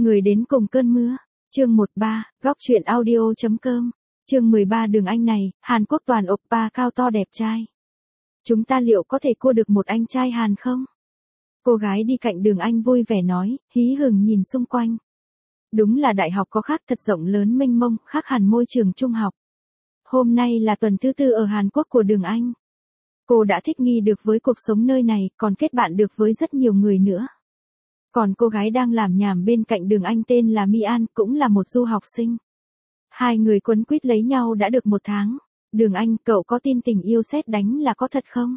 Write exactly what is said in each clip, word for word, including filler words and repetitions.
Người đến cùng cơn mưa. Chương mười ba, góc truyện audio chấm com. Chương mười ba Đường Anh này, Hàn Quốc toàn oppa cao to đẹp trai. Chúng ta liệu có thể cua được một anh trai Hàn không? Cô gái đi cạnh Đường Anh vui vẻ nói, hí hửng nhìn xung quanh. Đúng là đại học có khác thật rộng lớn mênh mông, khác hẳn môi trường trung học. Hôm nay là tuần thứ tư ở Hàn Quốc của Đường Anh. Cô đã thích nghi được với cuộc sống nơi này, còn kết bạn được với rất nhiều người nữa. Còn cô gái đang làm nhảm bên cạnh Đường Anh tên là Mi An, cũng là một du học sinh. Hai người quấn quýt lấy nhau đã được một tháng. Đường Anh, cậu có tin tình yêu sét đánh là có thật không?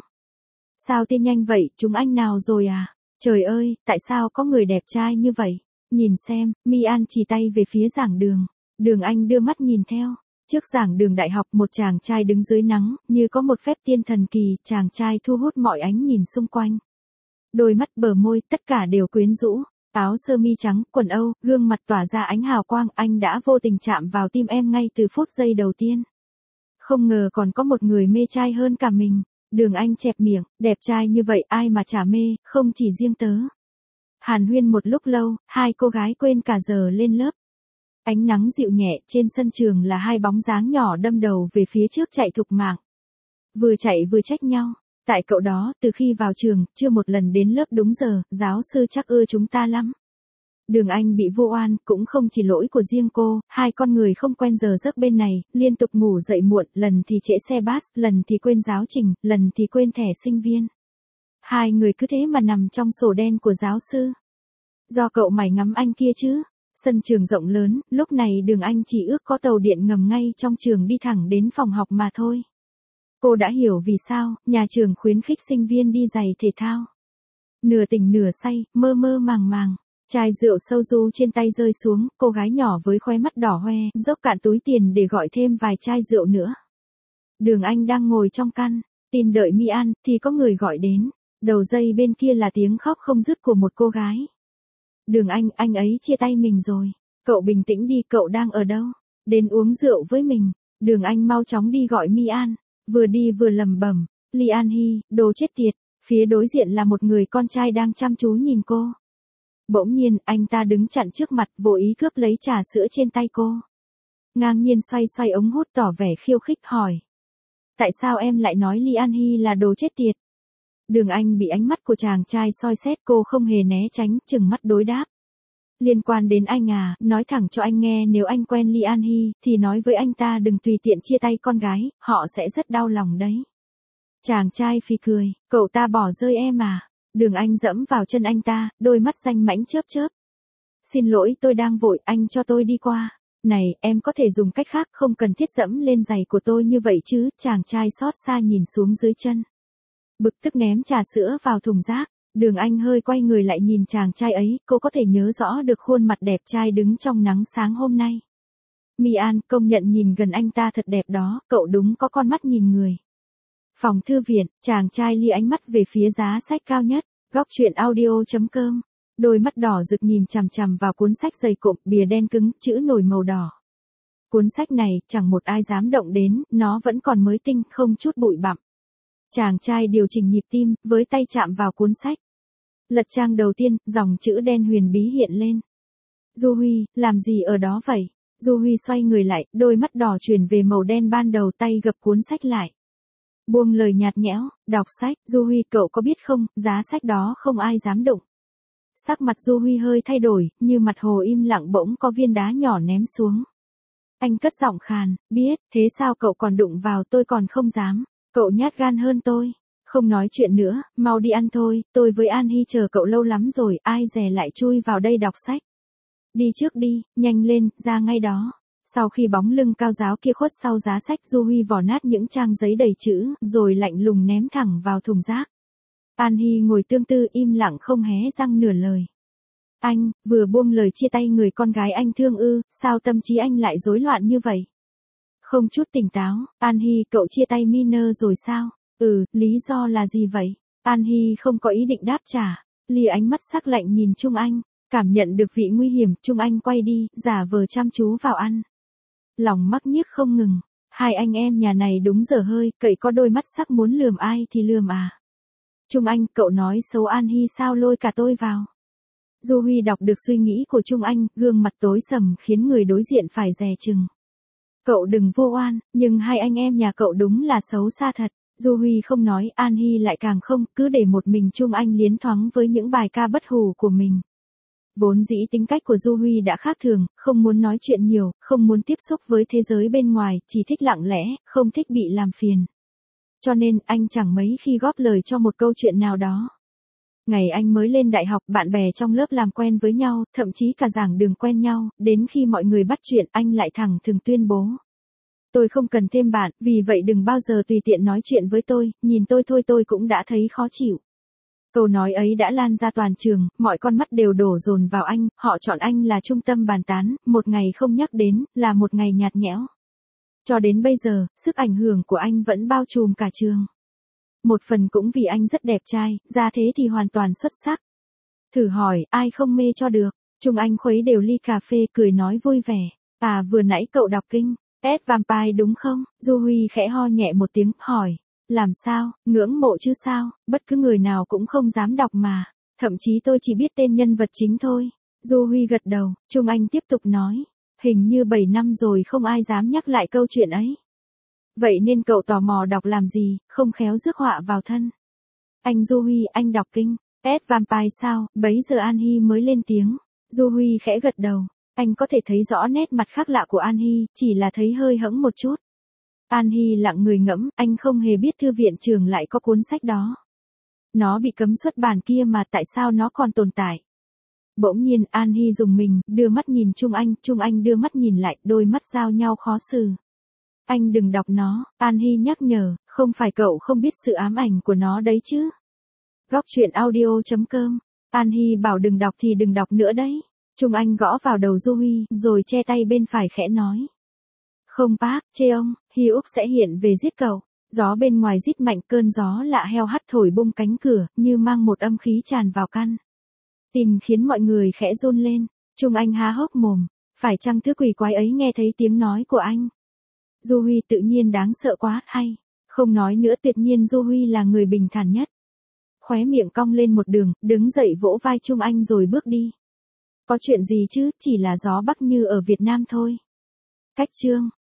Sao tin nhanh vậy, chúng anh nào rồi à? Trời ơi, tại sao có người đẹp trai như vậy? Nhìn xem, Mi An chỉ tay về phía giảng đường. Đường Anh đưa mắt nhìn theo. Trước giảng đường đại học một chàng trai đứng dưới nắng, như có một phép tiên thần kỳ, chàng trai thu hút mọi ánh nhìn xung quanh. Đôi mắt bờ môi, tất cả đều quyến rũ, áo sơ mi trắng, quần Âu, gương mặt tỏa ra ánh hào quang, anh đã vô tình chạm vào tim em ngay từ phút giây đầu tiên. Không ngờ còn có một người mê trai hơn cả mình. Đường Anh chẹp miệng, đẹp trai như vậy ai mà chả mê, không chỉ riêng tớ. Hàn huyên một lúc lâu, hai cô gái quên cả giờ lên lớp. Ánh nắng dịu nhẹ, trên sân trường là hai bóng dáng nhỏ đâm đầu về phía trước chạy thục mạng. Vừa chạy vừa trách nhau. Tại cậu đó, từ khi vào trường, chưa một lần đến lớp đúng giờ, giáo sư chắc ưa chúng ta lắm. Đường Anh bị vu oan, cũng không chỉ lỗi của riêng cô, hai con người không quen giờ giấc bên này, liên tục ngủ dậy muộn, lần thì trễ xe bus, lần thì quên giáo trình, lần thì quên thẻ sinh viên. Hai người cứ thế mà nằm trong sổ đen của giáo sư. Do cậu mải ngắm anh kia chứ. Sân trường rộng lớn, lúc này Đường Anh chỉ ước có tàu điện ngầm ngay trong trường đi thẳng đến phòng học mà thôi. Cô đã hiểu vì sao, nhà trường khuyến khích sinh viên đi giày thể thao. Nửa tỉnh nửa say, mơ mơ màng màng. Chai rượu soju trên tay rơi xuống, cô gái nhỏ với khóe mắt đỏ hoe, dốc cạn túi tiền để gọi thêm vài chai rượu nữa. Đường Anh đang ngồi trong căn, tin đợi Mi An, thì có người gọi đến. Đầu dây bên kia là tiếng khóc không dứt của một cô gái. Đường Anh, anh ấy chia tay mình rồi. Cậu bình tĩnh đi, cậu đang ở đâu? Đến uống rượu với mình. Đường Anh mau chóng đi gọi Mi An. Vừa đi vừa lẩm bẩm, Lee An Hee, đồ chết tiệt. Phía đối diện là một người con trai đang chăm chú nhìn cô. Bỗng nhiên, anh ta đứng chặn trước mặt, vô ý cướp lấy trà sữa trên tay cô. Ngang nhiên xoay xoay ống hút tỏ vẻ khiêu khích hỏi. Tại sao em lại nói Lee An Hee là đồ chết tiệt? Đường Anh bị ánh mắt của chàng trai soi xét, cô không hề né tránh, chừng mắt đối đáp. Liên quan đến anh à, nói thẳng cho anh nghe, nếu anh quen Lee An Hee, thì nói với anh ta đừng tùy tiện chia tay con gái, họ sẽ rất đau lòng đấy. Chàng trai phì cười, cậu ta bỏ rơi em à? Đường Anh dẫm vào chân anh ta, đôi mắt danh mãnh chớp chớp. Xin lỗi, tôi đang vội, anh cho tôi đi qua. Này, em có thể dùng cách khác, không cần thiết dẫm lên giày của tôi như vậy chứ. Chàng trai xót xa nhìn xuống dưới chân. Bực tức ném trà sữa vào thùng rác. Đường Anh hơi quay người lại nhìn chàng trai ấy, cô có thể nhớ rõ được khuôn mặt đẹp trai đứng trong nắng sáng hôm nay. Mi An, công nhận nhìn gần anh ta thật đẹp đó, cậu đúng có con mắt nhìn người. Phòng thư viện, chàng trai lia ánh mắt về phía giá sách cao nhất, góc truyện audio chấm com. Đôi mắt đỏ rực nhìn chằm chằm vào cuốn sách dày cộm, bìa đen cứng, chữ nổi màu đỏ. Cuốn sách này, chẳng một ai dám động đến, nó vẫn còn mới tinh, không chút bụi bặm. Chàng trai điều chỉnh nhịp tim, với tay chạm vào cuốn sách. Lật trang đầu tiên, dòng chữ đen huyền bí hiện lên. Du Huy, làm gì ở đó vậy? Du Huy xoay người lại, đôi mắt đỏ chuyển về màu đen ban đầu, tay gập cuốn sách lại. Buông lời nhạt nhẽo, đọc sách, Du Huy, cậu có biết không, giá sách đó không ai dám đụng. Sắc mặt Du Huy hơi thay đổi, như mặt hồ im lặng bỗng có viên đá nhỏ ném xuống. Anh cất giọng khàn, biết, thế sao cậu còn đụng vào, tôi còn không dám. Cậu nhát gan hơn tôi. Không nói chuyện nữa, mau đi ăn thôi, tôi với An Hee chờ cậu lâu lắm rồi, ai dè lại chui vào đây đọc sách. Đi trước đi, nhanh lên, ra ngay đó. Sau khi bóng lưng cao giáo kia khuất sau giá sách, Du Huy vò nát những trang giấy đầy chữ, rồi lạnh lùng ném thẳng vào thùng rác. An Hee ngồi tương tư im lặng không hé răng nửa lời. Anh, vừa buông lời chia tay người con gái anh thương ư, sao tâm trí anh lại rối loạn như vậy? Không chút tỉnh táo, An Hee, cậu chia tay Miner rồi sao? Ừ, lý do là gì vậy? An Hee không có ý định đáp trả. Lia ánh mắt sắc lạnh nhìn Trung Anh, cảm nhận được vị nguy hiểm, Trung Anh quay đi, giả vờ chăm chú vào ăn. Lòng mắc nhiếc không ngừng, hai anh em nhà này đúng dở hơi, cậy có đôi mắt sắc muốn lườm ai thì lườm à. Trung Anh, cậu nói xấu An Hee sao lôi cả tôi vào? Du Huy đọc được suy nghĩ của Trung Anh, gương mặt tối sầm khiến người đối diện phải dè chừng. Cậu đừng vô oan, nhưng hai anh em nhà cậu đúng là xấu xa thật. Du Huy không nói, An Hi lại càng không, cứ để một mình Trung Anh liến thoáng với những bài ca bất hủ của mình. Vốn dĩ tính cách của Du Huy đã khác thường, không muốn nói chuyện nhiều, không muốn tiếp xúc với thế giới bên ngoài, chỉ thích lặng lẽ, không thích bị làm phiền. Cho nên, anh chẳng mấy khi góp lời cho một câu chuyện nào đó. Ngày anh mới lên đại học, bạn bè trong lớp làm quen với nhau, thậm chí cả giảng đường quen nhau, đến khi mọi người bắt chuyện, anh lại thẳng thừng tuyên bố. Tôi không cần thêm bạn, vì vậy đừng bao giờ tùy tiện nói chuyện với tôi, nhìn tôi thôi tôi cũng đã thấy khó chịu. Câu nói ấy đã lan ra toàn trường, mọi con mắt đều đổ dồn vào anh, họ chọn anh là trung tâm bàn tán, một ngày không nhắc đến, là một ngày nhạt nhẽo. Cho đến bây giờ, sức ảnh hưởng của anh vẫn bao trùm cả trường. Một phần cũng vì anh rất đẹp trai, ra thế thì hoàn toàn xuất sắc. Thử hỏi, ai không mê cho được. Trung Anh khuấy đều ly cà phê cười nói vui vẻ. À vừa nãy cậu đọc kinh, S Vampire đúng không? Du Huy khẽ ho nhẹ một tiếng, hỏi. Làm sao, ngưỡng mộ chứ sao, bất cứ người nào cũng không dám đọc mà. Thậm chí tôi chỉ biết tên nhân vật chính thôi. Du Huy gật đầu, Trung Anh tiếp tục nói. Hình như bảy năm rồi không ai dám nhắc lại câu chuyện ấy. Vậy nên cậu tò mò đọc làm gì, không khéo rước họa vào thân. Anh Du Huy, anh đọc kinh, S Vampire sao, bấy giờ An Hi mới lên tiếng. Du Huy khẽ gật đầu, anh có thể thấy rõ nét mặt khác lạ của An Hi, chỉ là thấy hơi hẫng một chút. An Hi lặng người ngẫm, anh không hề biết thư viện trường lại có cuốn sách đó. Nó bị cấm xuất bản kia mà tại sao nó còn tồn tại. Bỗng nhiên An Hi dùng mình, đưa mắt nhìn Trung Anh, Trung Anh đưa mắt nhìn lại, đôi mắt giao nhau khó xử. Anh đừng đọc nó, An Hi nhắc nhở, không phải cậu không biết sự ám ảnh của nó đấy chứ. Góc truyện audio chấm com, An Hi bảo đừng đọc thì đừng đọc nữa đấy. Trung Anh gõ vào đầu Du Huy, rồi che tay bên phải khẽ nói. Không bác, chê ông, Hi Úc sẽ hiện về giết cậu. Gió bên ngoài rít mạnh, cơn gió lạ heo hắt thổi bung cánh cửa, như mang một âm khí tràn vào căn. Tin khiến mọi người khẽ run lên. Trung Anh há hốc mồm, phải chăng thứ quỷ quái ấy nghe thấy tiếng nói của anh? Du Huy tự nhiên đáng sợ quá, hay, không nói nữa, tuyệt nhiên Du Huy là người bình thản nhất. Khóe miệng cong lên một đường, đứng dậy vỗ vai Trung Anh rồi bước đi. Có chuyện gì chứ, chỉ là gió bắc như ở Việt Nam thôi. Cách chương